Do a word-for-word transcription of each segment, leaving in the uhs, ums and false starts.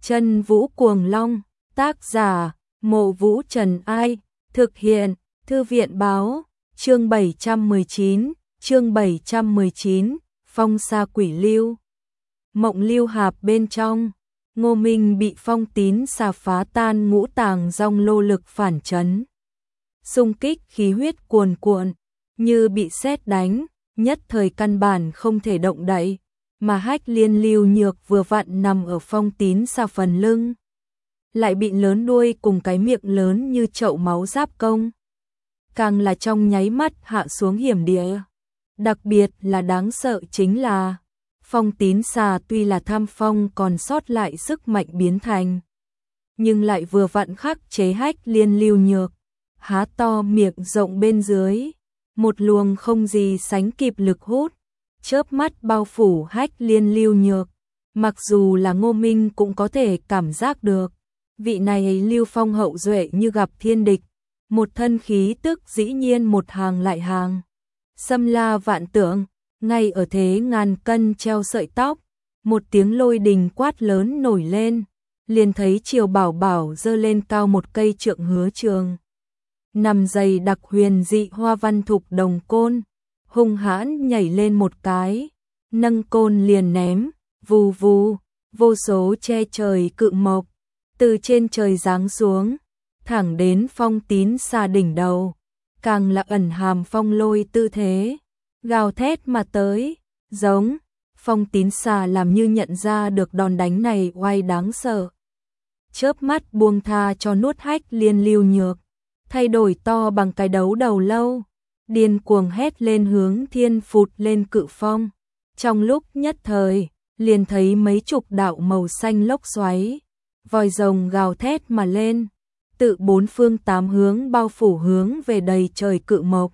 Chân Vũ Cuồng Long, tác giả, Mộ Vũ Trần Ai, thực hiện, Thư viện Báo, chương bảy trăm mười chín, chương bảy trăm mười chín, Phong Sa Quỷ Lưu. Mộng Lưu Hạp bên trong, Ngô Minh bị phong tín xà phá tan ngũ tàng dòng lô lực phản chấn. Xung kích khí huyết cuồn cuộn, như bị sét đánh, nhất thời căn bản không thể động đậy, mà Hách Liên Lưu Nhược vừa vặn nằm ở phong tín xà phần lưng, lại bị lớn đuôi cùng cái miệng lớn như chậu máu giáp công. Càng là trong nháy mắt hạ xuống hiểm địa. Đặc biệt là đáng sợ chính là phong tín xà tuy là tham phong còn sót lại sức mạnh biến thành, nhưng lại vừa vặn khắc chế Hách Liên Lưu Nhược, há to miệng rộng bên dưới, một luồng không gì sánh kịp lực hút, chớp mắt bao phủ Hách Liên Lưu Nhược. Mặc dù là Ngô Minh cũng có thể cảm giác được, vị này Lưu Phong hậu duệ như gặp thiên địch, một thân khí tức dĩ nhiên một hàng lại hàng, xâm la vạn tượng, ngay ở thế ngàn cân treo sợi tóc, một tiếng lôi đình quát lớn nổi lên, liền thấy Triều Bảo Bảo giơ lên cao một cây trượng hứa trường, nằm dày đặc huyền dị hoa văn thục đồng côn, hung hãn nhảy lên một cái, nâng côn liền ném, vù vù, vô số che trời cự mộc từ trên trời giáng xuống, thẳng đến phong tín xà đỉnh đầu, càng là ẩn hàm phong lôi tư thế, gào thét mà tới, giống. Phong tín xà làm như nhận ra được đòn đánh này oai đáng sợ, chớp mắt buông tha cho nuốt Hách Liên Lưu Nhược, thay đổi to bằng cái đấu đầu lâu, điên cuồng hét lên hướng thiên phụt lên cự phong. Trong lúc nhất thời, liền thấy mấy chục đạo màu xanh lốc xoáy, vòi rồng gào thét mà lên, tự bốn phương tám hướng bao phủ hướng về đầy trời cự mộc.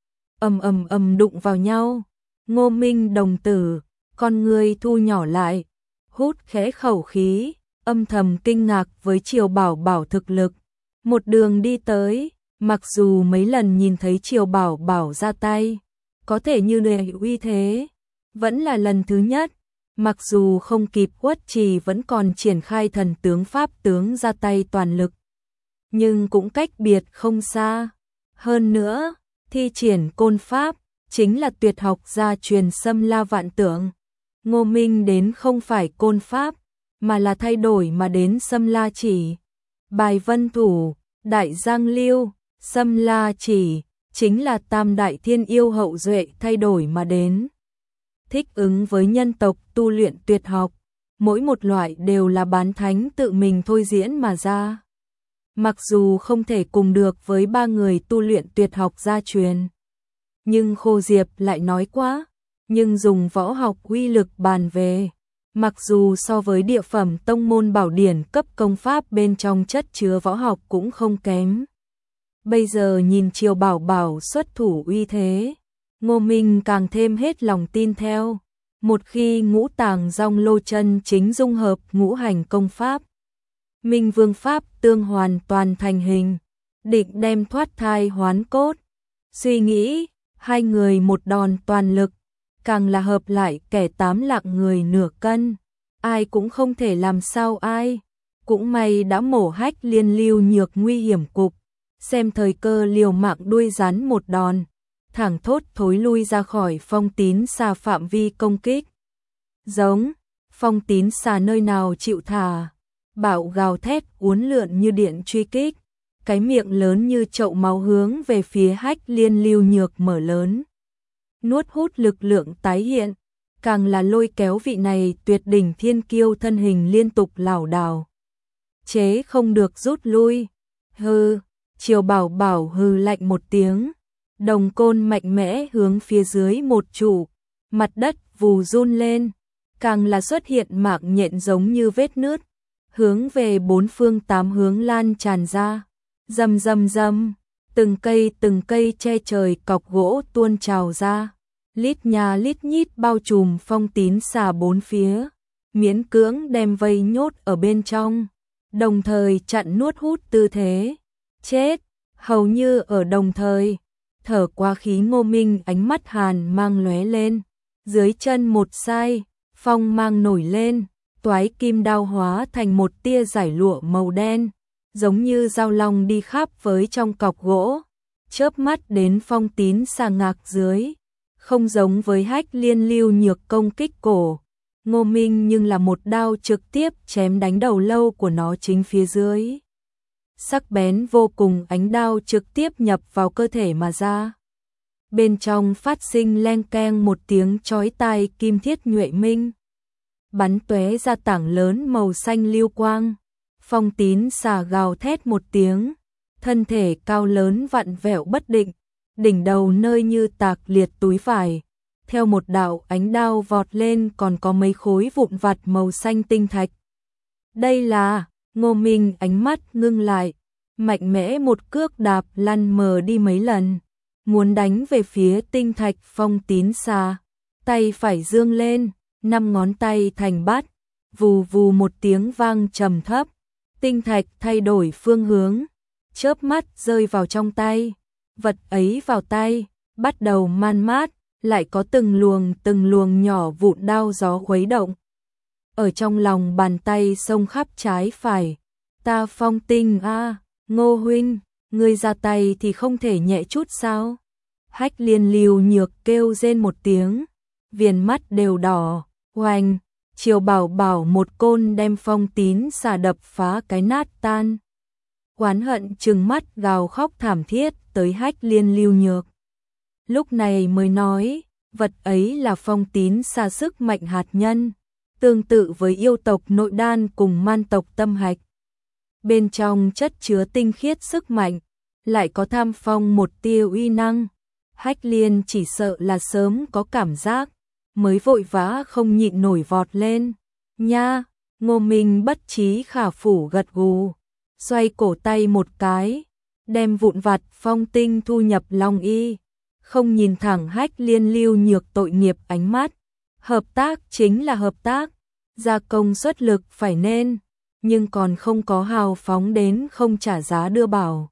Ầm ầm ầm đụng vào nhau, Ngô Minh đồng tử, con người thu nhỏ lại, hút khẽ khẩu khí, âm thầm kinh ngạc với Triều Bảo Bảo thực lực. Một đường đi tới, mặc dù mấy lần nhìn thấy Triều Bảo Bảo ra tay, có thể như này uy thế, vẫn là lần thứ nhất, mặc dù không kịp Uất Trì vẫn còn triển khai thần tướng pháp tướng ra tay toàn lực, nhưng cũng cách biệt không xa. Hơn nữa, thi triển côn pháp, chính là tuyệt học gia truyền xâm la vạn tượng. Ngô Minh đến không phải côn pháp, mà là thay đổi mà đến xâm la chỉ. Bài vân thủ, đại giang lưu, xâm la chỉ, chính là tam đại thiên yêu hậu duệ thay đổi mà đến. Thích ứng với nhân tộc tu luyện tuyệt học, mỗi một loại đều là bán thánh tự mình thôi diễn mà ra. Mặc dù không thể cùng được với ba người tu luyện tuyệt học gia truyền, nhưng Khô Diệp lại nói quá, nhưng dùng võ học uy lực bàn về, mặc dù so với địa phẩm tông môn bảo điển cấp công pháp bên trong chất chứa võ học cũng không kém. Bây giờ nhìn Triều Bảo Bảo xuất thủ uy thế, Ngô Minh càng thêm hết lòng tin theo. Một khi ngũ tàng dòng lô chân chính dung hợp ngũ hành công pháp, Minh Vương pháp tương hoàn toàn thành hình, định đem thoát thai hoán cốt. Suy nghĩ, hai người một đòn toàn lực, càng là hợp lại kẻ tám lạng người nửa cân, ai cũng không thể làm sao ai. Cũng may đã mổ Hách Liên Lưu Nhược nguy hiểm cục, xem thời cơ liều mạng đuôi rắn một đòn, thẳng thốt thối lui ra khỏi phong tín xà phạm vi công kích. Giống, phong tín xà nơi nào chịu thả, bạo gào thét uốn lượn như điện truy kích, cái miệng lớn như chậu máu hướng về phía Hách Liên Lưu Nhược mở lớn. Nuốt hút lực lượng tái hiện, càng là lôi kéo vị này tuyệt đỉnh thiên kiêu thân hình liên tục lảo đảo, chế không được rút lui. Hừ, Triều Bảo Bảo hừ lạnh một tiếng, đồng côn mạnh mẽ hướng phía dưới một trụ, mặt đất vù run lên, càng là xuất hiện mạng nhện giống như vết nứt, hướng về bốn phương tám hướng lan tràn ra. Rầm rầm rầm, từng cây từng cây che trời cọc gỗ tuôn trào ra, lít nhà lít nhít bao trùm phong tín xà bốn phía, miễn cưỡng đem vây nhốt ở bên trong, đồng thời chặn nuốt hút tư thế. Chết, hầu như ở đồng thời, thở qua khí Ngô Minh ánh mắt hàn mang lóe lên, dưới chân một sai, phong mang nổi lên, toái kim đao hóa thành một tia giải lụa màu đen, giống như dao long đi khắp với trong cọc gỗ, chớp mắt đến Phong Tín Xà ngạc dưới. Không giống với Hách Liên Lưu Nhược công kích cổ Ngô Minh, nhưng là một đao trực tiếp chém đánh đầu lâu của nó chính phía dưới. Sắc bén vô cùng, ánh đao trực tiếp nhập vào cơ thể mà ra. Bên trong phát sinh leng keng một tiếng chói tai, kim thiết nhuệ minh bắn tóe ra tảng lớn màu xanh lưu quang. Phong Tín Xà gào thét một tiếng, thân thể cao lớn vặn vẹo bất định, đỉnh đầu nơi như tạc liệt túi vải. Theo một đạo ánh đao vọt lên còn có mấy khối vụn vặt màu xanh tinh thạch. Đây là, Ngô Minh ánh mắt ngưng lại, mạnh mẽ một cước đạp lăn mờ đi mấy lần, muốn đánh về phía tinh thạch. Phong Tín Xà, tay phải dương lên, năm ngón tay thành bát, vù vù một tiếng vang trầm thấp, tinh thạch thay đổi phương hướng, chớp mắt rơi vào trong tay. Vật ấy vào tay, bắt đầu man mát, lại có từng luồng từng luồng nhỏ vụn đao gió khuấy động. Ở trong lòng bàn tay xông khắp trái phải. Ta Phong Tinh a, Ngô huynh, ngươi ra tay thì không thể nhẹ chút sao? Hách Liên Lưu Nhược kêu rên một tiếng, viền mắt đều đỏ. Oanh, Triều Bảo Bảo một côn đem Phong Tín Xà đập phá cái nát tan. Oán hận trừng mắt gào khóc thảm thiết tới Hách Liên Lưu Nhược. Lúc này mới nói, vật ấy là Phong Tín Xà sức mạnh hạt nhân, tương tự với yêu tộc nội đan cùng man tộc tâm hạch. Bên trong chất chứa tinh khiết sức mạnh, lại có tham phong một tia uy năng. Hách Liên chỉ sợ là sớm có cảm giác, mới vội vã không nhịn nổi vọt lên. Nha, Ngô Minh bất trí khả phủ gật gù, xoay cổ tay một cái, đem vụn vặt phong tinh thu nhập long y, không nhìn thẳng Hách Liên Lưu Nhược tội nghiệp ánh mắt. Hợp tác chính là hợp tác, gia công xuất lực phải nên, nhưng còn không có hào phóng đến không trả giá đưa bảo.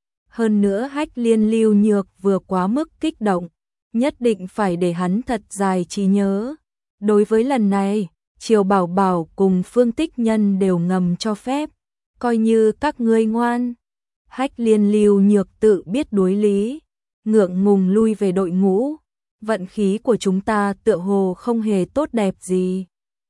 Hơn nữa Hách Liên Lưu Nhược vừa quá mức kích động, nhất định phải để hắn thật dài trí nhớ. Đối với lần này, Triều Bảo Bảo cùng Phương Tích Nhân đều ngầm cho phép, coi như các ngươi ngoan. Hách Liên Lưu Nhược tự biết đối lý, ngượng ngùng lui về đội ngũ. Vận khí của chúng ta tựa hồ không hề tốt đẹp gì.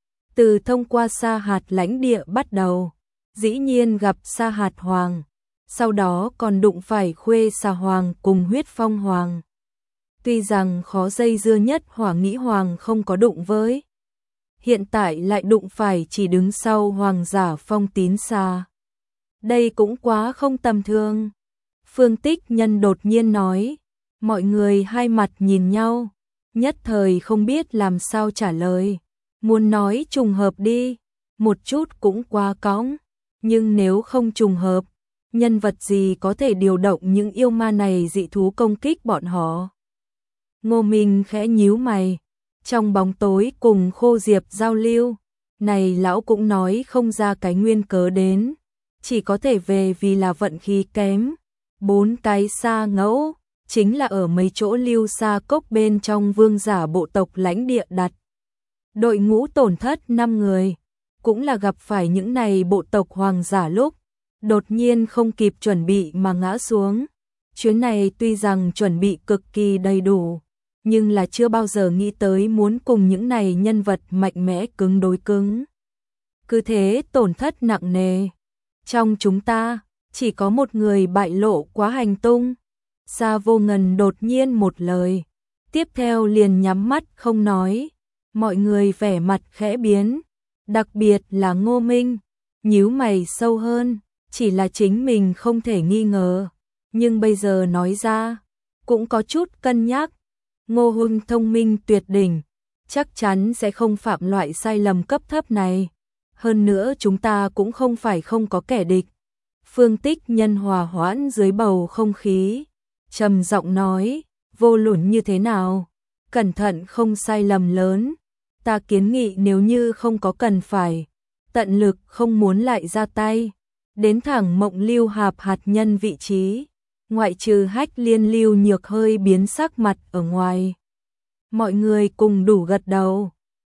Từ thông qua Sa Hạt lãnh địa bắt đầu, dĩ nhiên gặp Sa Hạt Hoàng, sau đó còn đụng phải Khuê Xà Hoàng cùng Huyết Phong Hoàng. Tuy rằng khó dây dưa nhất Hỏa Nghĩ Hoàng không có đụng với, hiện tại lại đụng phải chỉ đứng sau Hoàng giả Phong Tín Xà. Đây cũng quá không tầm thường. Phương Tích Nhân đột nhiên nói, mọi người hai mặt nhìn nhau, nhất thời không biết làm sao trả lời. Muốn nói trùng hợp đi, một chút cũng quá cõng, nhưng nếu không trùng hợp, nhân vật gì có thể điều động những yêu ma này dị thú công kích bọn họ? Ngô Minh khẽ nhíu mày, trong bóng tối cùng Khô Diệp giao lưu, này lão cũng nói không ra cái nguyên cớ đến, chỉ có thể về vì là vận khí kém. Bốn cái sa ngẫu, chính là ở mấy chỗ lưu sa cốc bên trong vương giả bộ tộc lãnh địa đặt. Đội ngũ tổn thất năm người, cũng là gặp phải những này bộ tộc hoàng giả lúc đột nhiên không kịp chuẩn bị mà ngã xuống. Chuyến này tuy rằng chuẩn bị cực kỳ đầy đủ, nhưng là chưa bao giờ nghĩ tới muốn cùng những này nhân vật mạnh mẽ cứng đối cứng. Cứ thế tổn thất nặng nề. Trong chúng ta, chỉ có một người bại lộ quá hành tung. Sa Vô Ngần đột nhiên một lời, tiếp theo liền nhắm mắt không nói. Mọi người vẻ mặt khẽ biến, đặc biệt là Ngô Minh, nhíu mày sâu hơn, chỉ là chính mình không thể nghi ngờ, nhưng bây giờ nói ra, cũng có chút cân nhắc. Ngô huynh thông minh tuyệt đỉnh, chắc chắn sẽ không phạm loại sai lầm cấp thấp này. Hơn nữa chúng ta cũng không phải không có kẻ địch. Phương Tích Nhân hòa hoãn dưới bầu không khí, trầm giọng nói, vô luận như thế nào, cẩn thận không sai lầm lớn. Ta kiến nghị nếu như không có cần phải, tận lực không muốn lại ra tay, đến thẳng Mộng Lưu Hạp hạt nhân vị trí, ngoại trừ Hách Liên Lưu Nhược hơi biến sắc mặt ở ngoài. Mọi người cùng đủ gật đầu.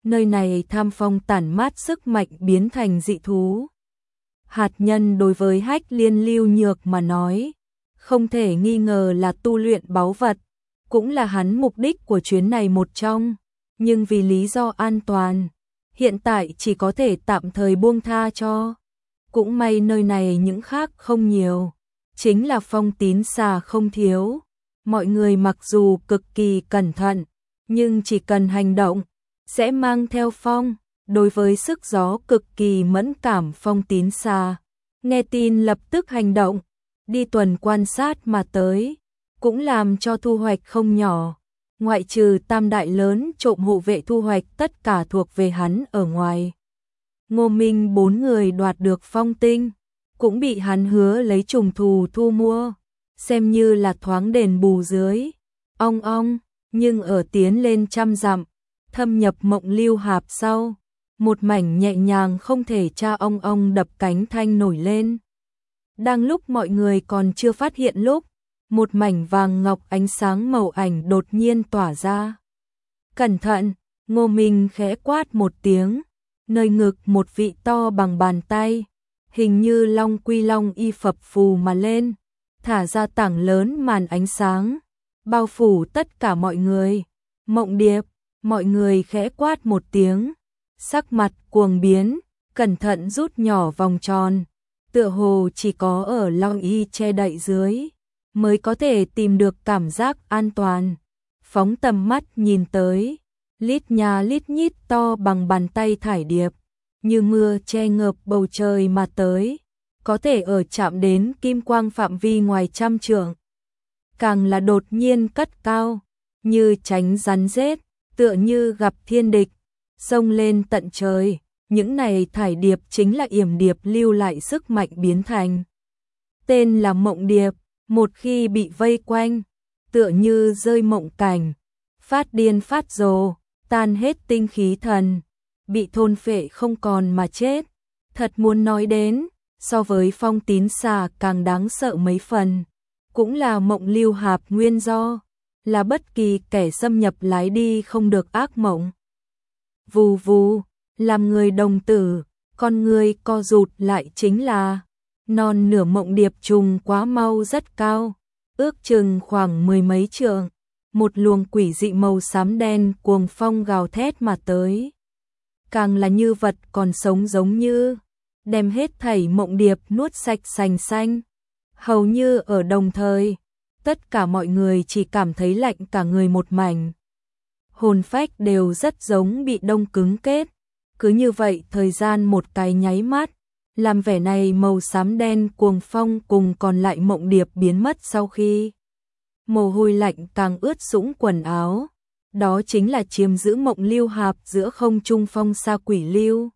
Nơi này tham phong tản mát sức mạnh biến thành dị thú. Hạt nhân đối với Hách Liên Lưu Nhược mà nói, không thể nghi ngờ là tu luyện báu vật, cũng là hắn mục đích của chuyến này một trong, nhưng vì lý do an toàn, hiện tại chỉ có thể tạm thời buông tha cho. Cũng may nơi này những khác không nhiều, chính là phong tín xà không thiếu. Mọi người mặc dù cực kỳ cẩn thận, nhưng chỉ cần hành động, sẽ mang theo phong. Đối với sức gió cực kỳ mẫn cảm phong tín xà, nghe tin lập tức hành động, đi tuần quan sát mà tới, cũng làm cho thu hoạch không nhỏ. Ngoại trừ tam đại lớn trộm hộ vệ thu hoạch tất cả thuộc về hắn ở ngoài. Ngô Minh bốn người đoạt được phong tinh, cũng bị hắn hứa lấy trùng thù thu mua, xem như là thoáng đền bù dưới. Ong ong, nhưng ở tiến lên trăm dặm, thâm nhập Mộng Lưu Hạp sau, một mảnh nhẹ nhàng không thể tra ong ong đập cánh thanh nổi lên. Đang lúc mọi người còn chưa phát hiện lúc, một mảnh vàng ngọc ánh sáng màu ảnh đột nhiên tỏa ra. Cẩn thận, Ngô Minh khẽ quát một tiếng, nơi ngực một vị to bằng bàn tay, hình như long quy long y phập phù mà lên, thả ra tảng lớn màn ánh sáng, bao phủ tất cả mọi người. Mộng Điệp, mọi người khẽ quát một tiếng, sắc mặt cuồng biến, cẩn thận rút nhỏ vòng tròn, tựa hồ chỉ có ở long y che đậy dưới mới có thể tìm được cảm giác an toàn. Phóng tầm mắt nhìn tới, lít nhà lít nhít to bằng bàn tay thải điệp, như mưa che ngợp bầu trời mà tới, có thể ở chạm đến kim quang phạm vi ngoài trăm trượng. Càng là đột nhiên cất cao, như tránh rắn rết, tựa như gặp thiên địch, xông lên tận trời. Những này thải điệp chính là yểm điệp lưu lại sức mạnh biến thành. Tên là Mộng Điệp, một khi bị vây quanh, tựa như rơi mộng cảnh, phát điên phát rồ, tan hết tinh khí thần, bị thôn phệ không còn mà chết. Thật muốn nói đến, so với phong tín xà càng đáng sợ mấy phần, cũng là Mộng Lưu Hạp nguyên do, là bất kỳ kẻ xâm nhập lái đi không được ác mộng. Vù vù, làm người đồng tử, con người co rụt lại chính là non nửa Mộng Điệp trùng quá mau rất cao, ước chừng khoảng mười mấy trượng, một luồng quỷ dị màu xám đen cuồng phong gào thét mà tới. Càng là như vật còn sống giống như, đem hết thảy Mộng Điệp nuốt sạch sành xanh. Hầu như ở đồng thời, tất cả mọi người chỉ cảm thấy lạnh cả người một mảnh. Hồn phách đều rất giống bị đông cứng kết. Cứ như vậy thời gian một cái nháy mắt, làm vẻ này màu xám đen cuồng phong cùng còn lại Mộng Điệp biến mất sau khi mồ hôi lạnh càng ướt sũng quần áo. Đó chính là chiếm giữ Mộng Lưu Hạp giữa không trung phong sa quỷ lưu.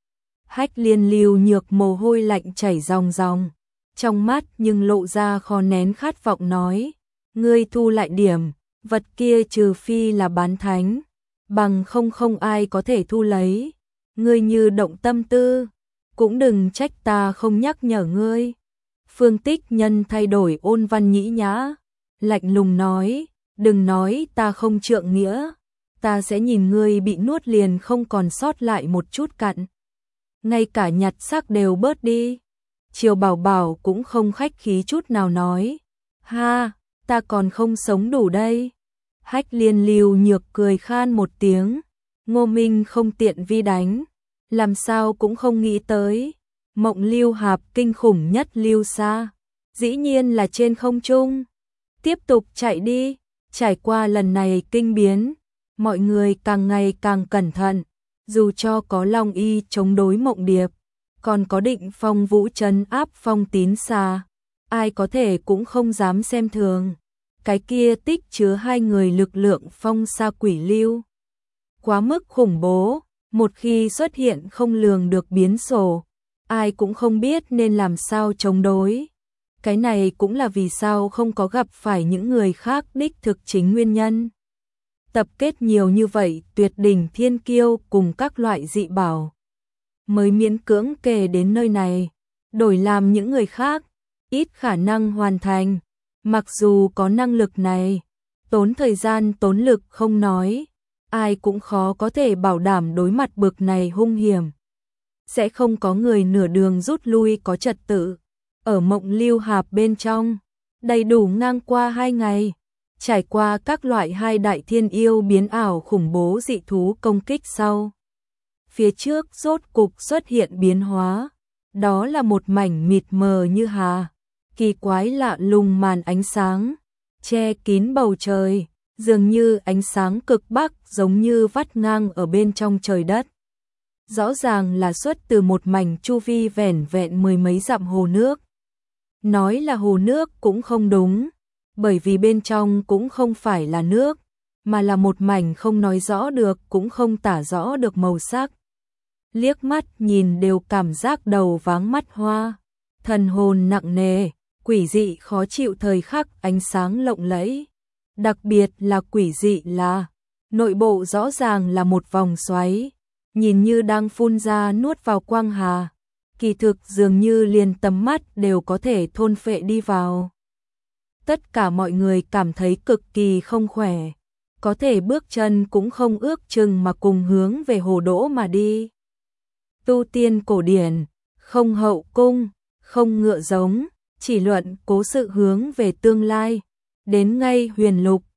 Hách Liên Lưu Nhược mồ hôi lạnh chảy ròng ròng, trong mắt nhưng lộ ra khó nén khát vọng nói, ngươi thu lại điểm, vật kia trừ phi là bán thánh, bằng không không ai có thể thu lấy. Ngươi như động tâm tư, cũng đừng trách ta không nhắc nhở ngươi. Phương Tích Nhân thay đổi ôn văn nhĩ nhã, lạnh lùng nói, đừng nói ta không trượng nghĩa, ta sẽ nhìn ngươi bị nuốt liền không còn sót lại một chút cặn. Ngay cả nhặt xác đều bớt đi. Triều Bảo Bảo cũng không khách khí chút nào nói, ha, ta còn không sống đủ đây. Hách Liên Lưu Nhược cười khan một tiếng, Ngô Minh không tiện vi đánh, làm sao cũng không nghĩ tới, Mộng Lưu Hạp kinh khủng nhất lưu xa, dĩ nhiên là trên không trung. Tiếp tục chạy đi, trải qua lần này kinh biến, mọi người càng ngày càng cẩn thận, dù cho có Long Y chống đối Mộng Điệp, còn có Định Phong Vũ trấn áp phong tín xà, ai có thể cũng không dám xem thường. Cái kia tích chứa hai người lực lượng phong sa quỷ lưu, quá mức khủng bố, một khi xuất hiện không lường được biến số, ai cũng không biết nên làm sao chống đối. Cái này cũng là vì sao không có gặp phải những người khác đích thực chính nguyên nhân. Tập kết nhiều như vậy tuyệt đỉnh thiên kiêu cùng các loại dị bảo, mới miễn cưỡng kề đến nơi này, đổi làm những người khác, ít khả năng hoàn thành. Mặc dù có năng lực này, tốn thời gian tốn lực không nói, ai cũng khó có thể bảo đảm đối mặt bực này hung hiểm. Sẽ không có người nửa đường rút lui có trật tự. Ở Mộng Lưu Hạp bên trong, đầy đủ ngang qua hai ngày, trải qua các loại hai đại thiên yêu biến ảo khủng bố dị thú công kích sau. Phía trước rốt cục xuất hiện biến hóa, đó là một mảnh mịt mờ như hà, kỳ quái lạ lùng màn ánh sáng, che kín bầu trời, dường như ánh sáng cực bắc giống như vắt ngang ở bên trong trời đất. Rõ ràng là xuất từ một mảnh chu vi vẻn vẹn mười mấy dặm hồ nước. Nói là hồ nước cũng không đúng, bởi vì bên trong cũng không phải là nước, mà là một mảnh không nói rõ được cũng không tả rõ được màu sắc. Liếc mắt nhìn đều cảm giác đầu váng mắt hoa, thần hồn nặng nề, quỷ dị khó chịu thời khắc ánh sáng lộng lẫy. Đặc biệt là quỷ dị là, nội bộ rõ ràng là một vòng xoáy, nhìn như đang phun ra nuốt vào quang hà, kỳ thực dường như liền tầm mắt đều có thể thôn phệ đi vào. Tất cả mọi người cảm thấy cực kỳ không khỏe, có thể bước chân cũng không ước chừng mà cùng hướng về hồ đỗ mà đi. Tu tiên cổ điển, không hậu cung, không ngựa giống, chỉ luận cố sự hướng về tương lai, đến ngay huyền lục,